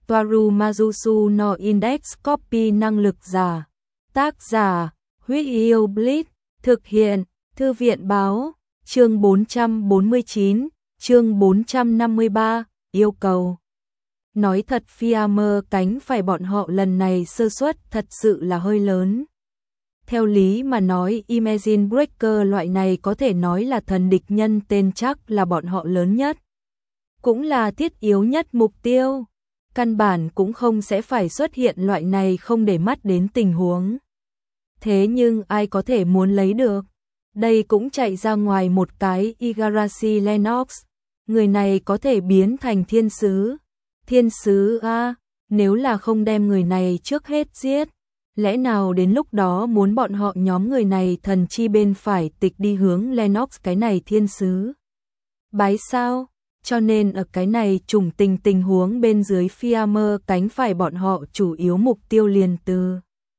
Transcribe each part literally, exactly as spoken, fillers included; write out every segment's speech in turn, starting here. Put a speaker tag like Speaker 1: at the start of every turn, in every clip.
Speaker 1: Toaru Majusu no Index Copy năng lực giả. Tác giả, Huyết Yêu Blitz, thực hiện, Thư viện báo, chương bốn trăm bốn mươi chín, chương bốn trăm năm mươi ba, yêu cầu. Nói thật Fiammer cánh phải bọn họ lần này sơ suất thật sự là hơi lớn. Theo lý mà nói Imagine Breaker loại này có thể nói là thần địch nhân tên chắc là bọn họ lớn nhất. Cũng là thiết yếu nhất mục tiêu. Căn bản cũng không sẽ phải xuất hiện loại này không để mắt đến tình huống. Thế nhưng ai có thể muốn lấy được. Đây cũng chạy ra ngoài một cái Igarashi Lennox. Người này có thể biến thành thiên sứ. Thiên sứ a, nếu là không đem người này trước hết giết. Lẽ nào đến lúc đó muốn bọn họ nhóm người này thần chi bên phải tịch đi hướng Lennox cái này thiên sứ. Bái sao? Cho nên ở cái này trùng tình tình huống bên dưới Fiammer cánh phải bọn họ chủ yếu mục tiêu liền từ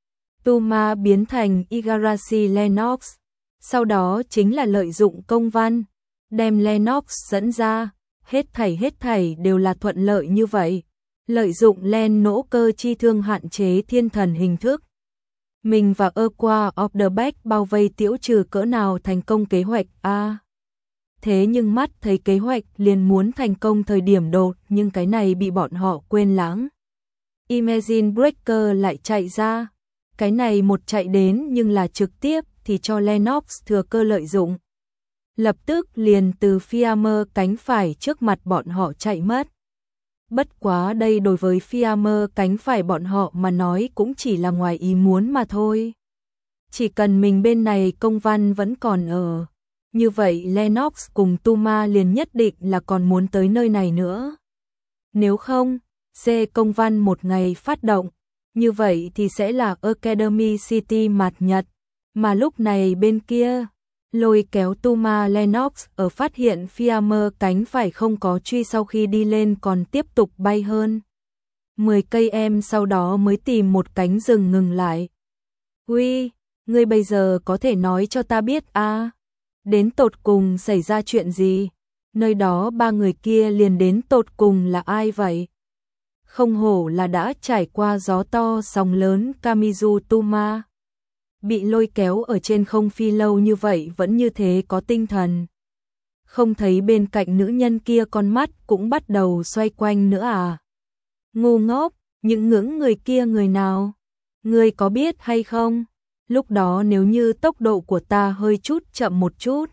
Speaker 1: Tuma biến thành Igarashi Lennox. Sau đó chính là lợi dụng công văn, đem Lennox dẫn ra, hết thảy hết thảy đều là thuận lợi như vậy. Lợi dụng Len nỗ cơ chi thương hạn chế thiên thần hình thức. Mình và Aqua of the Back bao vây tiễu trừ cỡ nào thành công kế hoạch a. À, thế nhưng mắt thấy kế hoạch liền muốn thành công thời điểm đột, nhưng cái này bị bọn họ quên lãng. Imagine Breaker lại chạy ra. Cái này một chạy đến nhưng là trực tiếp thì cho Lennox thừa cơ lợi dụng. Lập tức liền từ Fiammer cánh phải trước mặt bọn họ chạy mất. Bất quá đây đối với Fiammer cánh phải bọn họ mà nói cũng chỉ là ngoài ý muốn mà thôi. Chỉ cần mình bên này công văn vẫn còn ở. Như vậy Lennox cùng Tuma liền nhất định là còn muốn tới nơi này nữa. Nếu không, C công văn một ngày phát động. Như vậy thì sẽ là Academy City mặt Nhật. Mà lúc này bên kia, lôi kéo Tuma Lennox ở phát hiện Fiammer cánh phải không có truy sau khi đi lên còn tiếp tục bay hơn mười cây em sau đó mới tìm một cánh rừng ngừng lại. Uy, ngươi bây giờ có thể nói cho ta biết a à, đến tột cùng xảy ra chuyện gì? Nơi đó ba người kia liền đến tột cùng là ai vậy? Không hổ là đã trải qua gió to sóng lớn Kamizu Tuma. Bị lôi kéo ở trên không phi lâu như vậy vẫn như thế có tinh thần. Không thấy bên cạnh nữ nhân kia con mắt cũng bắt đầu xoay quanh nữa à? Ngu ngốc, những ngưỡng người kia người nào? Ngươi có biết hay không? Lúc đó nếu như tốc độ của ta hơi chút chậm một chút,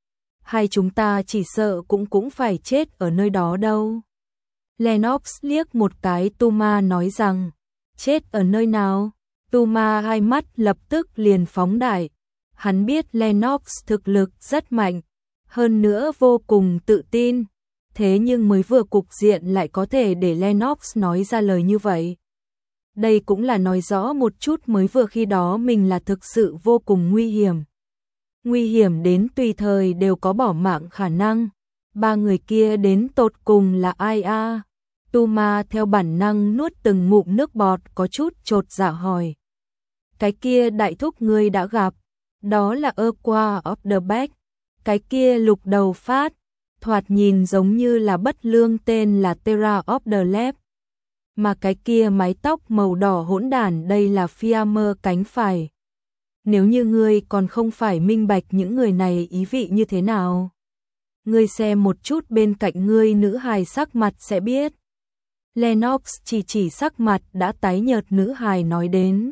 Speaker 1: hai chúng ta chỉ sợ cũng cũng phải chết ở nơi đó đâu. Lennox liếc một cái Tuma nói rằng, chết ở nơi nào? Tuma hai mắt lập tức liền phóng đại. Hắn biết Lennox thực lực rất mạnh, hơn nữa vô cùng tự tin. Thế nhưng mới vừa cục diện lại có thể để Lennox nói ra lời như vậy. Đây cũng là nói rõ một chút mới vừa khi đó mình là thực sự vô cùng nguy hiểm. Nguy hiểm đến tùy thời đều có bỏ mạng khả năng. Ba người kia đến tột cùng là ai a? À? Tuma theo bản năng nuốt từng ngụm nước bọt có chút chột dạ hỏi. Cái kia đại thúc ngươi đã gặp, đó là Aqua of the Back. Cái kia lục đầu phát, thoạt nhìn giống như là bất lương tên là Terra of the Lab. Mà cái kia mái tóc màu đỏ hỗn đản đây là Fiammer cánh phải. Nếu như ngươi còn không phải minh bạch những người này ý vị như thế nào, ngươi xem một chút bên cạnh ngươi nữ hài sắc mặt sẽ biết. Lennox chỉ chỉ sắc mặt đã tái nhợt nữ hài nói đến.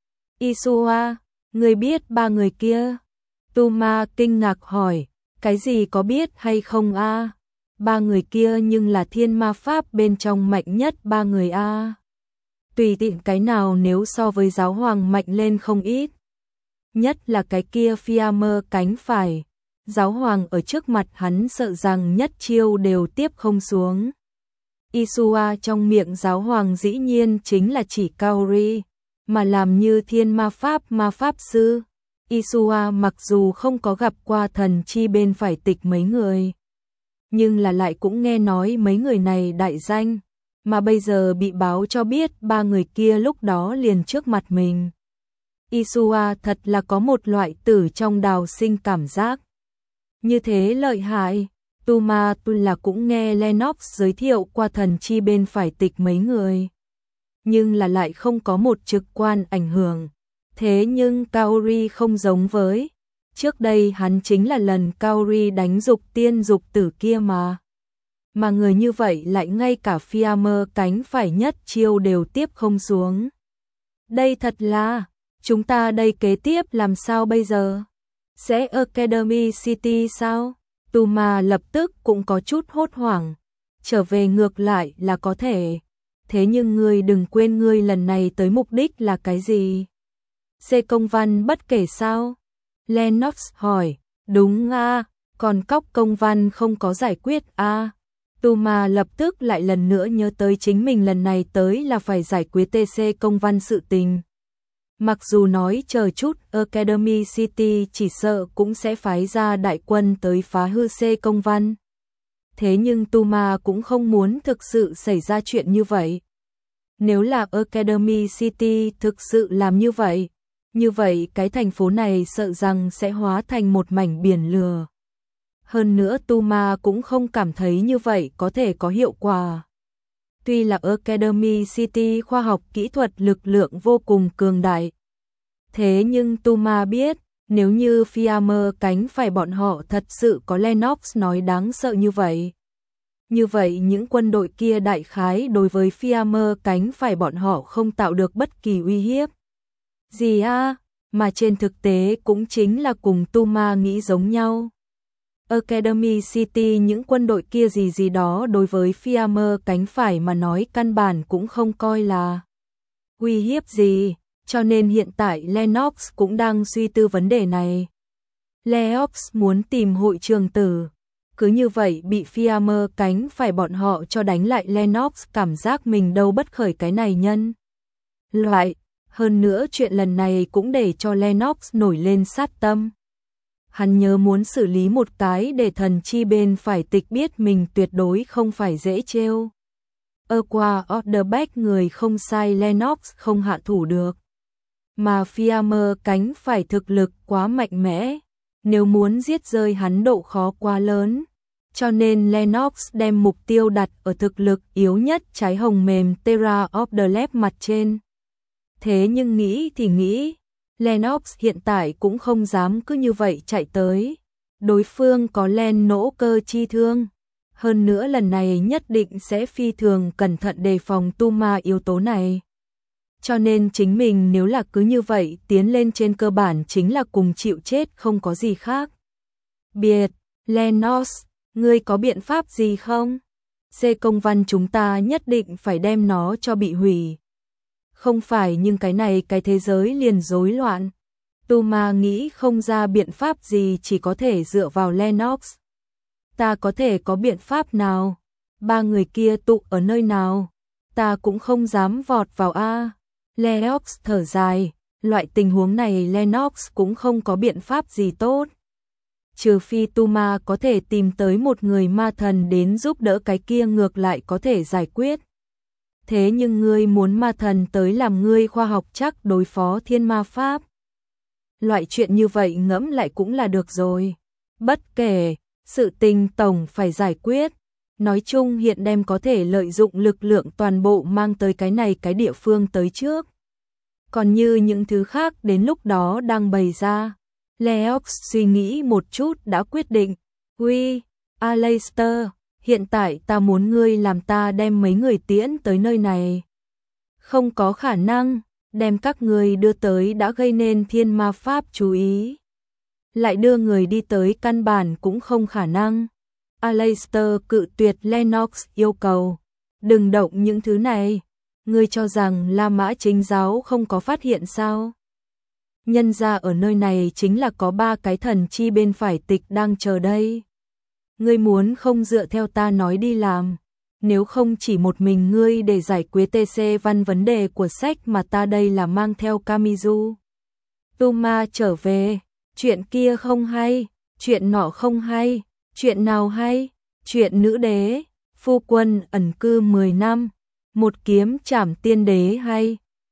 Speaker 1: Isua, ngươi biết ba người kia? Tuma kinh ngạc hỏi, cái gì có biết hay không a? À? Ba người kia nhưng là thiên ma pháp bên trong mạnh nhất ba người a. À? Tùy tiện cái nào nếu so với giáo hoàng mạnh lên không ít. Nhất là cái kia Fiammer cánh phải. Giáo hoàng ở trước mặt hắn sợ rằng nhất chiêu đều tiếp không xuống. Isua trong miệng giáo hoàng dĩ nhiên chính là chỉ Kaori. Mà làm như thiên ma pháp ma pháp sư, Isua mặc dù không có gặp qua thần chi bên phải tịch mấy người, nhưng là lại cũng nghe nói mấy người này đại danh, mà bây giờ bị báo cho biết ba người kia lúc đó liền trước mặt mình. Isua thật là có một loại tử trong đào sinh cảm giác. Như thế lợi hại, Tuma là cũng nghe Lennox giới thiệu qua thần chi bên phải tịch mấy người. Nhưng là lại không có một trực quan ảnh hưởng. Thế nhưng Kaori không giống với. Trước đây hắn chính là lần Kaori đánh dục tiên dục tử kia mà. Mà người như vậy lại ngay cả Fiamer cánh phải nhất chiêu đều tiếp không xuống. Đây thật là, chúng ta đây kế tiếp làm sao bây giờ? Sẽ Academy City sao? Tuma lập tức cũng có chút hốt hoảng. Trở về ngược lại là có thể. Thế nhưng ngươi đừng quên ngươi lần này tới mục đích là cái gì? C công văn bất kể sao? Lennox hỏi. Đúng à, còn cóc công văn không có giải quyết à? Tuma lập tức lại lần nữa nhớ tới chính mình lần này tới là phải giải quyết tê xê công văn sự tình. Mặc dù nói chờ chút Academy City chỉ sợ cũng sẽ phái ra đại quân tới phá hư C công văn. Thế nhưng Tuma cũng không muốn thực sự xảy ra chuyện như vậy. Nếu là Academy City thực sự làm như vậy, như vậy cái thành phố này sợ rằng sẽ hóa thành một mảnh biển lửa. Hơn nữa Tuma cũng không cảm thấy như vậy có thể có hiệu quả. Tuy là Academy City khoa học kỹ thuật lực lượng vô cùng cường đại. Thế nhưng Tuma biết, nếu như Fiamer cánh phải bọn họ thật sự có Lennox nói đáng sợ như vậy. Như vậy những quân đội kia đại khái đối với Fiamer cánh phải bọn họ không tạo được bất kỳ uy hiếp. Gì à, mà trên thực tế cũng chính là cùng Tuma nghĩ giống nhau. Academy City những quân đội kia gì gì đó đối với Fiamer cánh phải mà nói căn bản cũng không coi là uy hiếp gì, cho nên hiện tại Lennox cũng đang suy tư vấn đề này. Lennox muốn tìm hội trường tử, cứ như vậy bị Fiamer cánh phải bọn họ cho đánh lại Lennox cảm giác mình đâu bất khởi cái này nhân. Loại, hơn nữa chuyện lần này cũng để cho Lennox nổi lên sát tâm. Hắn nhớ muốn xử lý một cái để thần chi bên phải tịch biết mình tuyệt đối không phải dễ trêu. Ở qua Orderback người không sai Lennox không hạ thủ được. Mà Fiamer cánh phải thực lực quá mạnh mẽ, nếu muốn giết rơi hắn độ khó quá lớn. Cho nên Lennox đem mục tiêu đặt ở thực lực yếu nhất trái hồng mềm Terra of the Lab mặt trên. Thế nhưng nghĩ thì nghĩ, Lennox hiện tại cũng không dám cứ như vậy chạy tới. Đối phương có len nỗ cơ chi thương. Hơn nữa lần này nhất định sẽ phi thường cẩn thận đề phòng Tuma yếu tố này. Cho nên chính mình nếu là cứ như vậy tiến lên trên cơ bản chính là cùng chịu chết không có gì khác. Biệt, Lennox, ngươi có biện pháp gì không? C công văn chúng ta nhất định phải đem nó cho bị hủy. Không phải nhưng cái này cái thế giới liền rối loạn. Tuma nghĩ không ra biện pháp gì chỉ có thể dựa vào Lennox. Ta có thể có biện pháp nào? Ba người kia tụ ở nơi nào? Ta cũng không dám vọt vào a. Lennox thở dài, loại tình huống này Lennox cũng không có biện pháp gì tốt. Trừ phi Tuma có thể tìm tới một người ma thần đến giúp đỡ cái kia ngược lại có thể giải quyết. Thế nhưng ngươi muốn ma thần tới làm ngươi khoa học chắc đối phó thiên ma pháp. Loại chuyện như vậy ngẫm lại cũng là được rồi. Bất kể, sự tình tổng phải giải quyết. Nói chung hiện đem có thể lợi dụng lực lượng toàn bộ mang tới cái này cái địa phương tới trước. Còn như những thứ khác đến lúc đó đang bày ra. Lennox suy nghĩ một chút đã quyết định. Uy, Aleister, hiện tại ta muốn ngươi làm ta đem mấy người tiễn tới nơi này. Không có khả năng, đem các ngươi đưa tới đã gây nên thiên ma pháp chú ý. Lại đưa người đi tới căn bản cũng không khả năng. Aleister cự tuyệt Lennox yêu cầu. Đừng động những thứ này. Ngươi cho rằng La Mã Chính giáo không có phát hiện sao? Nhân ra ở nơi này chính là có ba cái thần chi bên phải tịch đang chờ đây. Ngươi muốn không dựa theo ta nói đi làm. Nếu không chỉ một mình ngươi để giải quyết tê xê văn vấn đề của sách mà ta đây là mang theo Kamizu. Tuma trở về. Chuyện kia không hay. Chuyện nọ không hay. Chuyện nào hay? Chuyện nữ đế. Phu quân ẩn cư mười năm. Một kiếm trảm tiên đế hay.